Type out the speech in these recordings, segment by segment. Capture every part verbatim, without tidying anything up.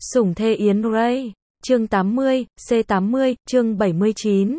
Sủng thê Yến Ray, chương tám mươi, C tám mươi, chương bảy mươi chín.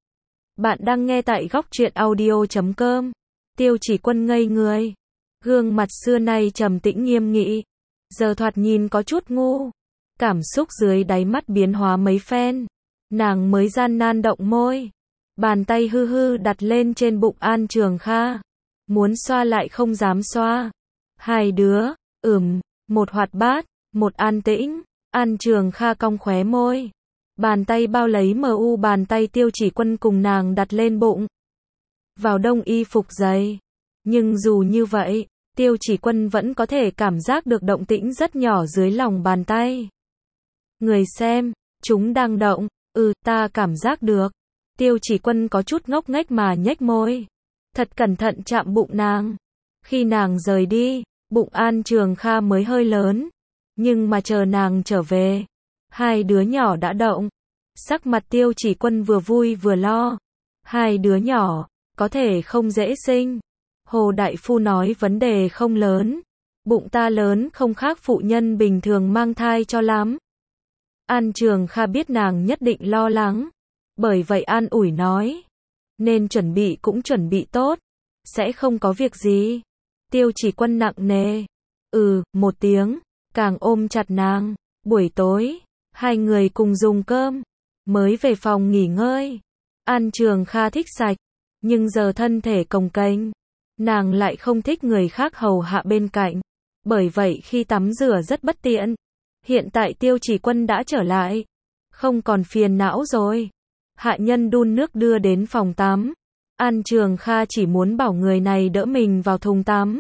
Bạn đang nghe tại góc truyện audio chấm com. Tiêu Chỉ Quân ngây người. Gương mặt xưa nay trầm tĩnh nghiêm nghị, giờ thoạt nhìn có chút ngu. Cảm xúc dưới đáy mắt biến hóa mấy phen. Nàng mới gian nan động môi. Bàn tay hư hư đặt lên trên bụng An Trường Kha. Muốn xoa lại không dám xoa. Hai đứa, ừm, một hoạt bát, một an tĩnh. An Trường Kha cong khóe môi. Bàn tay bao lấy mờ u bàn tay Tiêu Chỉ Quân cùng nàng đặt lên bụng. Vào đông y phục dày. Nhưng dù như vậy, Tiêu Chỉ Quân vẫn có thể cảm giác được động tĩnh rất nhỏ dưới lòng bàn tay. Người xem, chúng đang động, ừ, ta cảm giác được. Tiêu Chỉ Quân có chút ngốc nghếch mà nhếch môi. Thật cẩn thận chạm bụng nàng. Khi nàng rời đi, bụng An Trường Kha mới hơi lớn. Nhưng mà chờ nàng trở về, hai đứa nhỏ đã động. Sắc mặt Tiêu Chỉ Quân vừa vui vừa lo. Hai đứa nhỏ, có thể không dễ sinh. Hồ Đại Phu nói vấn đề không lớn. Bụng ta lớn không khác phụ nhân bình thường mang thai cho lắm. An Trường Kha biết nàng nhất định lo lắng. Bởi vậy an ủi nói. Nên chuẩn bị cũng chuẩn bị tốt. Sẽ không có việc gì. Tiêu Chỉ Quân nặng nề. Ừ, một tiếng. Càng ôm chặt nàng. Buổi tối, hai người cùng dùng cơm. Mới về phòng nghỉ ngơi. An Trường Kha thích sạch. Nhưng giờ thân thể cồng kềnh. Nàng lại không thích người khác hầu hạ bên cạnh. Bởi vậy khi tắm rửa rất bất tiện. Hiện tại Tiêu Chỉ Quân đã trở lại. Không còn phiền não rồi. Hạ nhân đun nước đưa đến phòng tắm. An Trường Kha chỉ muốn bảo người này đỡ mình vào thùng tắm.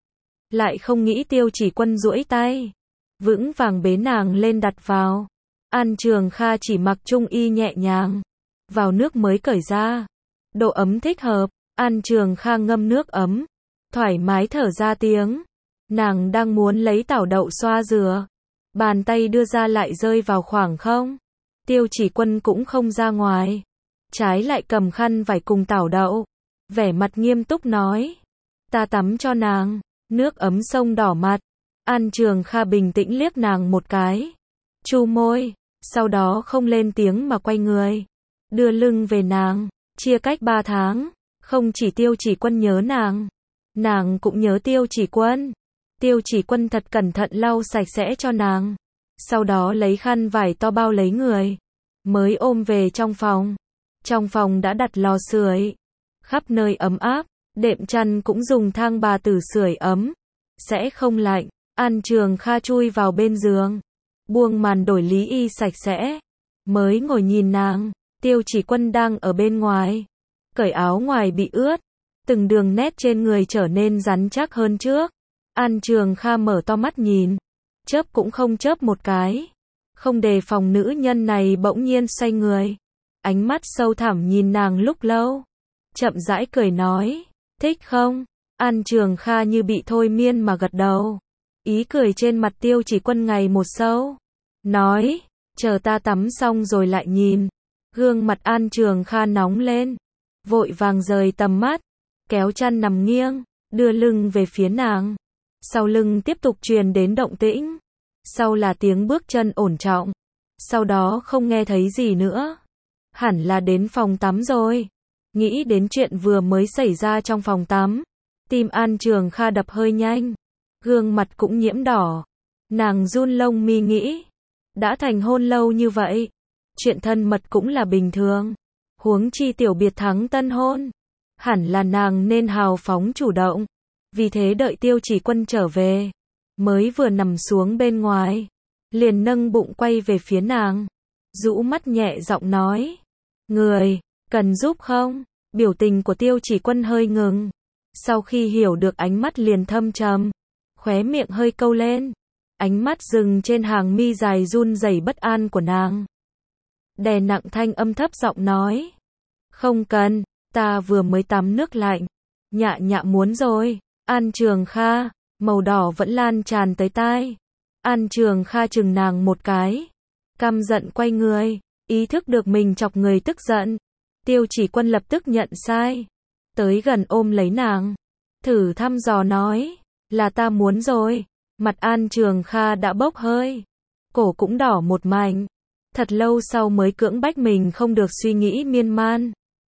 Lại không nghĩ Tiêu Chỉ Quân duỗi tay. Vững vàng bế nàng lên đặt vào. An Trường Kha chỉ mặc trung y nhẹ nhàng. Vào nước mới cởi ra. Độ ấm thích hợp. An Trường Kha ngâm nước ấm. Thoải mái thở ra tiếng. Nàng đang muốn lấy tảo đậu xoa rửa. Bàn tay đưa ra lại rơi vào khoảng không. Tiêu Chỉ Quân cũng không ra ngoài. Trái lại cầm khăn vải cùng tảo đậu. Vẻ mặt nghiêm túc nói. Ta tắm cho nàng. Nước ấm sông đỏ mặt. An Trường Kha bình tĩnh liếc nàng một cái. Chu môi. Sau đó không lên tiếng mà quay người. Đưa lưng về nàng. Chia cách ba tháng. Không chỉ Tiêu Chỉ Quân nhớ nàng. Nàng cũng nhớ Tiêu Chỉ Quân. Tiêu Chỉ Quân thật cẩn thận lau sạch sẽ cho nàng. Sau đó lấy khăn vải to bao lấy người. Mới ôm về trong phòng. Trong phòng đã đặt lò sưởi. Khắp nơi ấm áp. Đệm chăn cũng dùng thang bà tử sưởi ấm. Sẽ không lạnh. An Trường Kha chui vào bên giường. Buông màn đổi lý y sạch sẽ. Mới ngồi nhìn nàng. Tiêu Chỉ Quân đang ở bên ngoài. Cởi áo ngoài bị ướt. Từng đường nét trên người trở nên rắn chắc hơn trước. An Trường Kha mở to mắt nhìn. Chớp cũng không chớp một cái. Không đề phòng nữ nhân này bỗng nhiên xoay người. Ánh mắt sâu thẳm nhìn nàng lúc lâu. Chậm rãi cười nói. Thích không? An Trường Kha như bị thôi miên mà gật đầu. Ý cười trên mặt Tiêu Chỉ Quân ngày một sâu. Nói. Chờ ta tắm xong rồi lại nhìn. Gương mặt An Trường Kha nóng lên. Vội vàng rời tầm mắt. Kéo chăn nằm nghiêng. Đưa lưng về phía nàng. Sau lưng tiếp tục truyền đến động tĩnh. Sau là tiếng bước chân ổn trọng. Sau đó không nghe thấy gì nữa. Hẳn là đến phòng tắm rồi. Nghĩ đến chuyện vừa mới xảy ra trong phòng tắm. Tim An Trường Kha đập hơi nhanh. Gương mặt cũng nhiễm đỏ. Nàng run lông mi nghĩ. Đã thành hôn lâu như vậy. Chuyện thân mật cũng là bình thường. Huống chi tiểu biệt thắng tân hôn. Hẳn là nàng nên hào phóng chủ động. Vì thế đợi Tiêu Chỉ Quân trở về. Mới vừa nằm xuống bên ngoài. Liền nâng bụng quay về phía nàng. Rũ mắt nhẹ giọng nói. Người, cần giúp không? Biểu tình của Tiêu Chỉ Quân hơi ngừng. Sau khi hiểu được ánh mắt liền thâm trầm. Khóe miệng hơi câu lên. Ánh mắt dừng trên hàng mi dài run rẩy bất an của nàng. Đè nặng thanh âm thấp giọng nói. Không cần, ta vừa mới tắm nước lạnh. Nhạ nhạ muốn rồi. An Trường Kha, màu đỏ vẫn lan tràn tới tai. An Trường Kha chừng nàng một cái. Căm giận quay người. Ý thức được mình chọc người tức giận. Tiêu Chỉ Quân lập tức nhận sai. Tới gần ôm lấy nàng. Thử thăm dò nói. Là ta muốn rồi. Mặt An Trường Kha đã bốc hơi. cổ cũng đỏ một mảnh. Thật lâu sau mới cưỡng bách mình không được suy nghĩ miên man.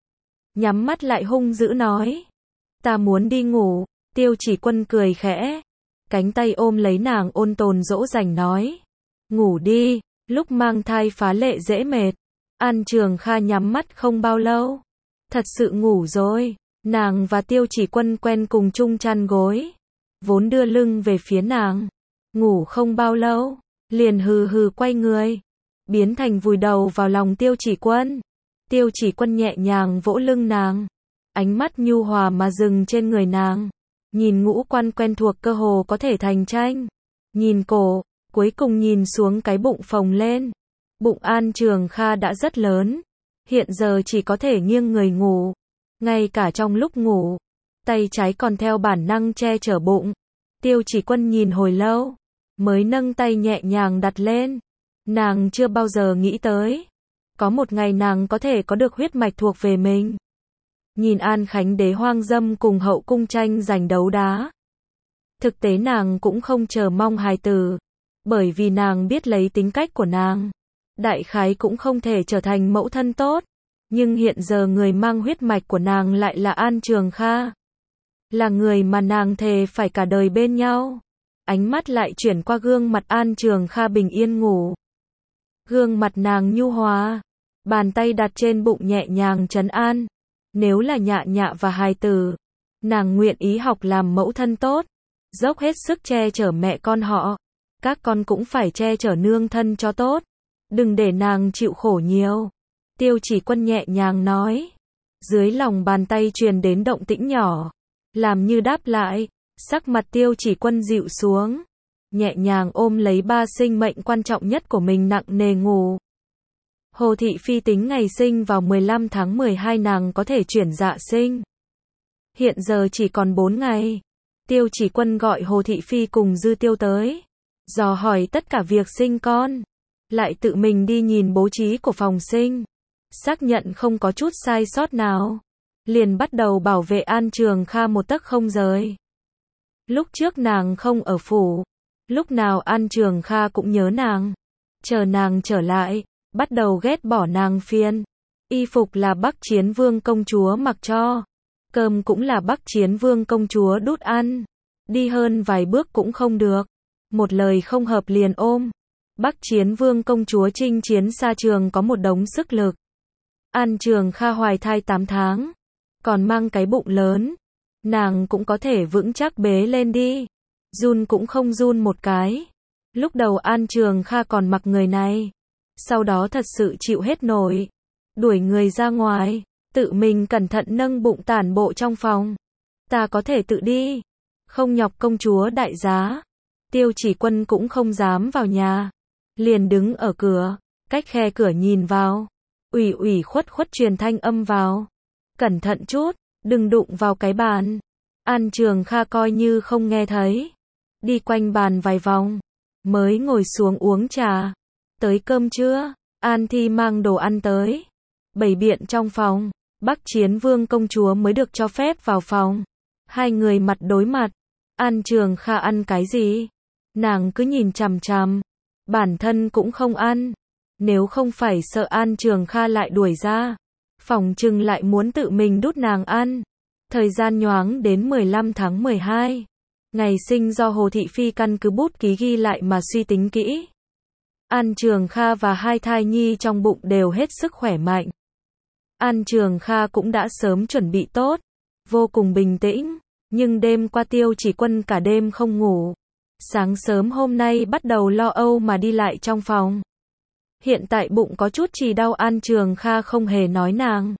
Nhắm mắt lại hung dữ nói. Ta muốn đi ngủ. Tiêu Chỉ Quân cười khẽ. Cánh tay ôm lấy nàng ôn tồn dỗ dành nói. Ngủ đi, lúc mang thai phá lệ dễ mệt. An Trường Kha nhắm mắt không bao lâu. Thật sự ngủ rồi. Nàng và Tiêu Chỉ Quân quen cùng chung chăn gối. Vốn đưa lưng về phía nàng. Ngủ không bao lâu. Liền hừ hừ quay người. Biến thành vùi đầu vào lòng Tiêu Chỉ Quân. Tiêu Chỉ Quân nhẹ nhàng vỗ lưng nàng. Ánh mắt nhu hòa mà dừng trên người nàng. Nhìn ngũ quan quen thuộc cơ hồ có thể thành tranh. Nhìn cổ, cuối cùng nhìn xuống cái bụng phồng lên. Bụng An Trường Kha đã rất lớn. Hiện giờ chỉ có thể nghiêng người ngủ. Ngay cả trong lúc ngủ, tay trái còn theo bản năng che chở bụng. Tiêu Chỉ Quân nhìn hồi lâu, mới nâng tay nhẹ nhàng đặt lên. Nàng chưa bao giờ nghĩ tới. Có một ngày nàng có thể có được huyết mạch thuộc về mình. Nhìn An Khánh Đế hoang dâm cùng hậu cung tranh giành đấu đá. Thực tế nàng cũng không chờ mong hài tử. Bởi vì nàng biết lấy tính cách của nàng. Đại khái cũng không thể trở thành mẫu thân tốt. Nhưng hiện giờ người mang huyết mạch của nàng lại là An Trường Kha. Là người mà nàng thề phải cả đời bên nhau. Ánh mắt lại chuyển qua gương mặt An Trường Kha bình yên ngủ. Gương mặt nàng nhu hòa. Bàn tay đặt trên bụng nhẹ nhàng trấn an. Nếu là Nhạ Nhạ và hài tử, nàng nguyện ý học làm mẫu thân tốt. Dốc hết sức che chở mẹ con họ. Các con cũng phải che chở nương thân cho tốt. Đừng để nàng chịu khổ nhiều. Tiêu Chỉ Quân nhẹ nhàng nói. Dưới lòng bàn tay truyền đến động tĩnh nhỏ. Làm như đáp lại. Sắc mặt Tiêu Chỉ Quân dịu xuống. Nhẹ nhàng ôm lấy ba sinh mệnh quan trọng nhất của mình nặng nề ngủ. Hồ Thị Phi tính ngày sinh vào mười lăm tháng mười hai nàng có thể chuyển dạ sinh. Hiện giờ chỉ còn bốn ngày. Tiêu Chỉ Quân gọi Hồ Thị Phi cùng Dư Tiêu tới. Dò hỏi tất cả việc sinh con. Lại tự mình đi nhìn bố trí của phòng sinh. Xác nhận không có chút sai sót nào. Liền bắt đầu bảo vệ An Trường Kha một tấc không rời. Lúc trước nàng không ở phủ. Lúc nào An Trường Kha cũng nhớ nàng. Chờ nàng trở lại. Bắt đầu ghét bỏ nàng phiền. Y phục là Bắc Chiến Vương công chúa mặc cho. Cơm cũng là Bắc Chiến Vương công chúa đút ăn. Đi hơn vài bước cũng không được. Một lời không hợp liền ôm. Bắc Chiến Vương công chúa chinh chiến xa trường có một đống sức lực. An Trường Kha hoài thai tám tháng. Còn mang cái bụng lớn. Nàng cũng có thể vững chắc bế lên đi. Run cũng không run một cái. Lúc đầu An Trường Kha còn mặc người này. Sau đó thật sự chịu hết nổi. Đuổi người ra ngoài. Tự mình cẩn thận nâng bụng tản bộ trong phòng. Ta có thể tự đi. Không nhọc công chúa đại giá. Tiêu Chỉ Quân cũng không dám vào nhà. Liền đứng ở cửa. Cách khe cửa nhìn vào. Ủy ủy khuất khuất truyền thanh âm vào. Cẩn thận chút. Đừng đụng vào cái bàn. An Trường Kha coi như không nghe thấy. Đi quanh bàn vài vòng. Mới ngồi xuống uống trà. Tới cơm trưa. An Thi mang đồ ăn tới. Bày biện trong phòng. Bắc Chiến Vương công chúa mới được cho phép vào phòng. Hai người mặt đối mặt. An Trường Kha ăn cái gì? Nàng cứ nhìn chằm chằm. Bản thân cũng không ăn. Nếu không phải sợ An Trường Kha lại đuổi ra. Phòng trừng lại muốn tự mình đút nàng ăn. Thời gian nhoáng đến mười lăm tháng mười hai. Ngày sinh do Hồ Thị Phi căn cứ bút ký ghi lại mà suy tính kỹ. An Trường Kha và hai thai nhi trong bụng đều hết sức khỏe mạnh. An Trường Kha cũng đã sớm chuẩn bị tốt. Vô cùng bình tĩnh. Nhưng đêm qua Tiêu Chỉ Quân cả đêm không ngủ. Sáng sớm hôm nay bắt đầu lo âu mà đi lại trong phòng. Hiện tại bụng có chút chỉ đau An Trường Kha không hề nói nàng.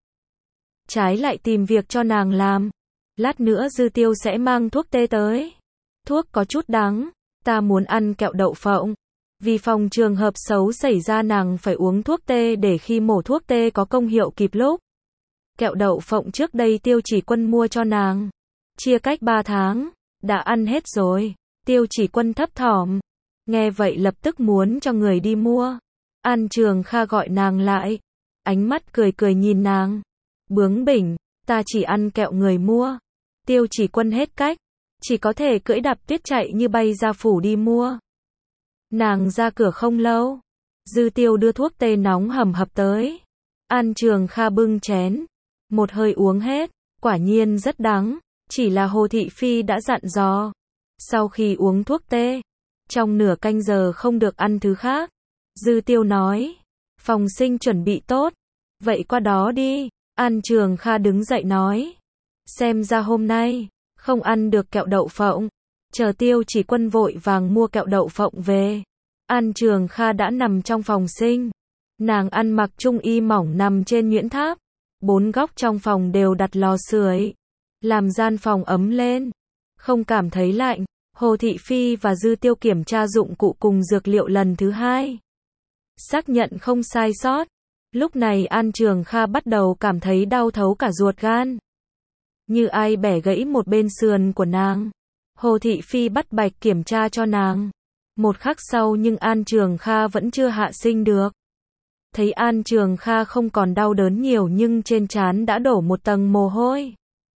Trái lại tìm việc cho nàng làm. Lát nữa Dư Tiêu sẽ mang thuốc tê tới. Thuốc có chút đắng. Ta muốn ăn kẹo đậu phộng. Vì phòng trường hợp xấu xảy ra nàng phải uống thuốc tê để khi mổ thuốc tê có công hiệu kịp lúc. Kẹo đậu phộng trước đây Tiêu Chỉ Quân mua cho nàng. Chia cách ba tháng. Đã ăn hết rồi. Tiêu Chỉ Quân thấp thỏm. Nghe vậy lập tức muốn cho người đi mua. An Trường Kha gọi nàng lại. Ánh mắt cười cười nhìn nàng. Bướng bỉnh. Ta chỉ ăn kẹo người mua. Tiêu Chỉ Quân hết cách. Chỉ có thể cưỡi đạp tuyết chạy như bay ra phủ đi mua. Nàng ra cửa không lâu, Dư Tiêu đưa thuốc tê nóng hầm hập tới. An Trường Kha bưng chén, một hơi uống hết, quả nhiên rất đắng, chỉ là Hồ Thị Phi đã dặn dò, sau khi uống thuốc tê, trong nửa canh giờ không được ăn thứ khác. Dư Tiêu nói, phòng sinh chuẩn bị tốt, vậy qua đó đi. An Trường Kha đứng dậy nói, xem ra hôm nay không ăn được kẹo đậu phộng. Chờ Tiêu Chỉ Quân vội vàng mua kẹo đậu phộng về. An Trường Kha đã nằm trong phòng sinh. Nàng ăn mặc trung y mỏng nằm trên nhuyễn tháp. Bốn góc trong phòng đều đặt lò sưởi, làm gian phòng ấm lên, không cảm thấy lạnh. Hồ Thị Phi và Dư Tiêu kiểm tra dụng cụ cùng dược liệu lần thứ hai, xác nhận không sai sót. Lúc này An Trường Kha bắt đầu cảm thấy đau thấu cả ruột gan, như ai bẻ gãy một bên sườn của nàng. Hồ Thị Phi bắt bạch kiểm tra cho nàng. Một khắc sau nhưng An Trường Kha vẫn chưa hạ sinh được. Thấy An Trường Kha không còn đau đớn nhiều nhưng trên trán đã đổ một tầng mồ hôi.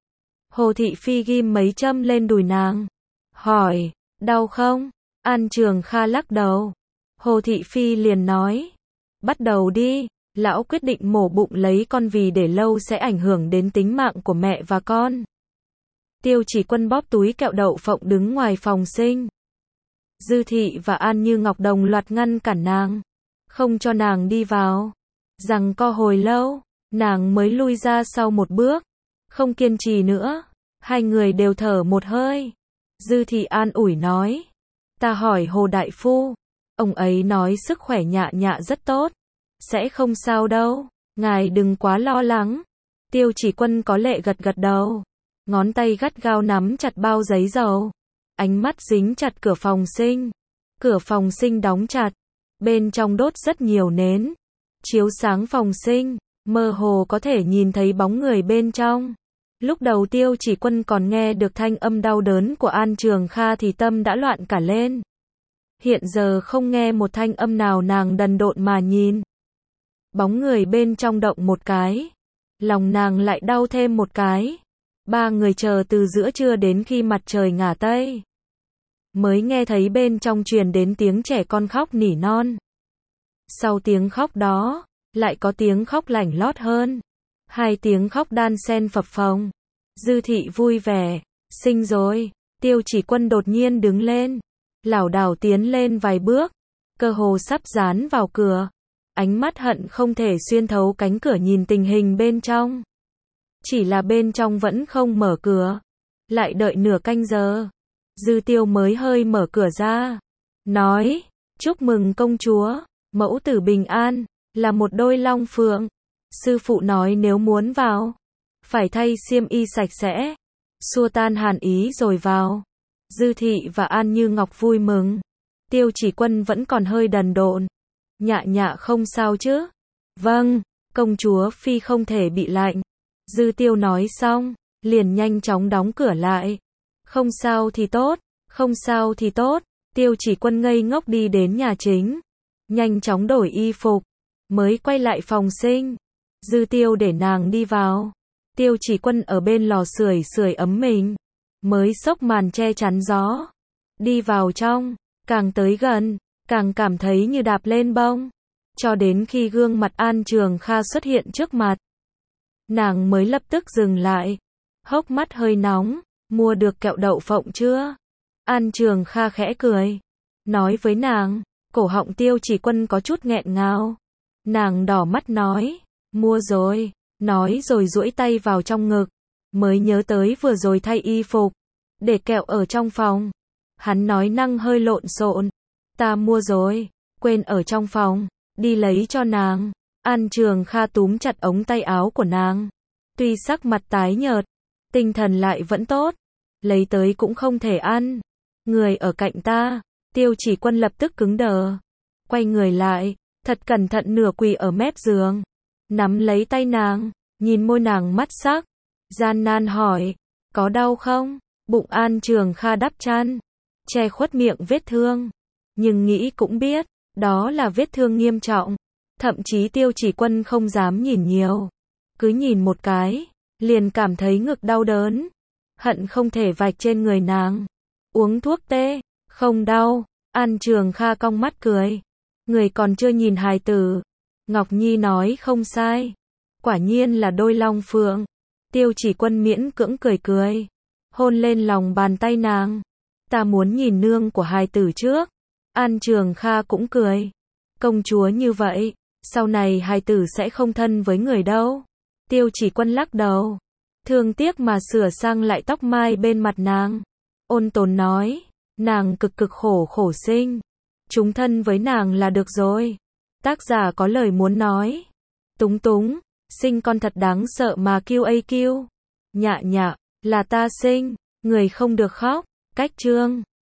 Hồ Thị Phi ghim mấy châm lên đùi nàng, hỏi, đau không? An Trường Kha lắc đầu. Hồ Thị Phi liền nói, bắt đầu đi, lão quyết định mổ bụng lấy con vì để lâu sẽ ảnh hưởng đến tính mạng của mẹ và con. Tiêu Chỉ Quân bóp túi kẹo đậu phộng đứng ngoài phòng sinh. Dư Thị và An Như Ngọc đồng loạt ngăn cản nàng, không cho nàng đi vào. Rằng co hồi lâu, nàng mới lui ra sau một bước, không kiên trì nữa. Hai người đều thở một hơi. Dư Thị an ủi nói, ta hỏi Hồ Đại Phu, ông ấy nói sức khỏe Nhạ Nhạ rất tốt, sẽ không sao đâu, ngài đừng quá lo lắng. Tiêu Chỉ Quân có lệ gật gật đầu, ngón tay gắt gao nắm chặt bao giấy dầu, ánh mắt dính chặt cửa phòng sinh. Cửa phòng sinh đóng chặt, bên trong đốt rất nhiều nến, chiếu sáng phòng sinh, mơ hồ có thể nhìn thấy bóng người bên trong. Lúc đầu Tiêu Chỉ Quân còn nghe được thanh âm đau đớn của An Trường Kha thì tâm đã loạn cả lên. Hiện giờ không nghe một thanh âm nào, nàng đần độn mà nhìn. Bóng người bên trong động một cái, lòng nàng lại đau thêm một cái. Ba người chờ từ giữa trưa đến khi mặt trời ngả tây, mới nghe thấy bên trong truyền đến tiếng trẻ con khóc nỉ non. Sau tiếng khóc đó, lại có tiếng khóc lảnh lót hơn. Hai tiếng khóc đan xen phập phồng. Dư Thị vui vẻ, sinh rồi. Tiêu Chỉ Quân đột nhiên đứng lên, lảo đảo tiến lên vài bước, cơ hồ sắp dán vào cửa. Ánh mắt hận không thể xuyên thấu cánh cửa nhìn tình hình bên trong. Chỉ là bên trong vẫn không mở cửa. Lại đợi nửa canh giờ, Dư Tiêu mới hơi mở cửa ra, nói, chúc mừng công chúa, mẫu tử bình an, là một đôi long phượng. Sư phụ nói nếu muốn vào, phải thay xiêm y sạch sẽ, xua tan hàn ý rồi vào. Dư Thị và An Như Ngọc vui mừng. Tiêu Chỉ Quân vẫn còn hơi đần độn. Nhạ Nhạ không sao chứ? Vâng, công chúa Phi không thể bị lạnh. Dư Tiêu nói xong, liền nhanh chóng đóng cửa lại. Không sao thì tốt, không sao thì tốt. Tiêu Chỉ Quân ngây ngốc đi đến nhà chính, nhanh chóng đổi y phục, mới quay lại phòng sinh. Dư Tiêu để nàng đi vào. Tiêu Chỉ Quân ở bên lò sưởi sưởi ấm mình, mới xốc màn che chắn gió. Đi vào trong, càng tới gần, càng cảm thấy như đạp lên bông. Cho đến khi gương mặt An Trường Kha xuất hiện trước mặt, nàng mới lập tức dừng lại, hốc mắt hơi nóng. Mua được kẹo đậu phộng chưa? An Trường Kha khẽ cười, nói với nàng. Cổ họng Tiêu Chỉ Quân có chút nghẹn ngào. Nàng đỏ mắt nói, mua rồi. Nói rồi duỗi tay vào trong ngực, mới nhớ tới vừa rồi thay y phục, để kẹo ở trong phòng. Hắn nói năng hơi lộn xộn, ta mua rồi, quên ở trong phòng, đi lấy cho nàng. An Trường Kha túm chặt ống tay áo của nàng, tuy sắc mặt tái nhợt, tinh thần lại vẫn tốt. Lấy tới cũng không thể ăn. Người ở cạnh ta. Tiêu Chỉ Quân lập tức cứng đờ, quay người lại, thật cẩn thận nửa quỳ ở mép giường, nắm lấy tay nàng, nhìn môi nàng mắt sắc, gian nan hỏi, có đau không? Bụng An Trường Kha đắp chăn, che khuất miệng vết thương, nhưng nghĩ cũng biết, đó là vết thương nghiêm trọng. Thậm chí Tiêu Chỉ Quân không dám nhìn nhiều, cứ nhìn một cái, liền cảm thấy ngực đau đớn, hận không thể vạch trên người nàng. Uống thuốc tê, không đau. An Trường Kha cong mắt cười. Người còn chưa nhìn hài tử. Ngọc Nhi nói không sai. Quả nhiên là đôi long phượng. Tiêu Chỉ Quân miễn cưỡng cười cười. Hôn lên lòng bàn tay nàng. Ta muốn nhìn nương của hài tử trước. An Trường Kha cũng cười. Công chúa như vậy, sau này hài tử sẽ không thân với người đâu. Tiêu Chỉ Quân lắc đầu. Thương tiếc mà sửa sang lại tóc mai bên mặt nàng. Ôn tồn nói. Nàng cực cực khổ khổ sinh. Chúng thân với nàng là được rồi. Tác giả có lời muốn nói. Túng túng. Sinh con thật đáng sợ mà kêu a kêu. Nhạ nhạ. Là ta sinh. Người không được khóc. Cách chương.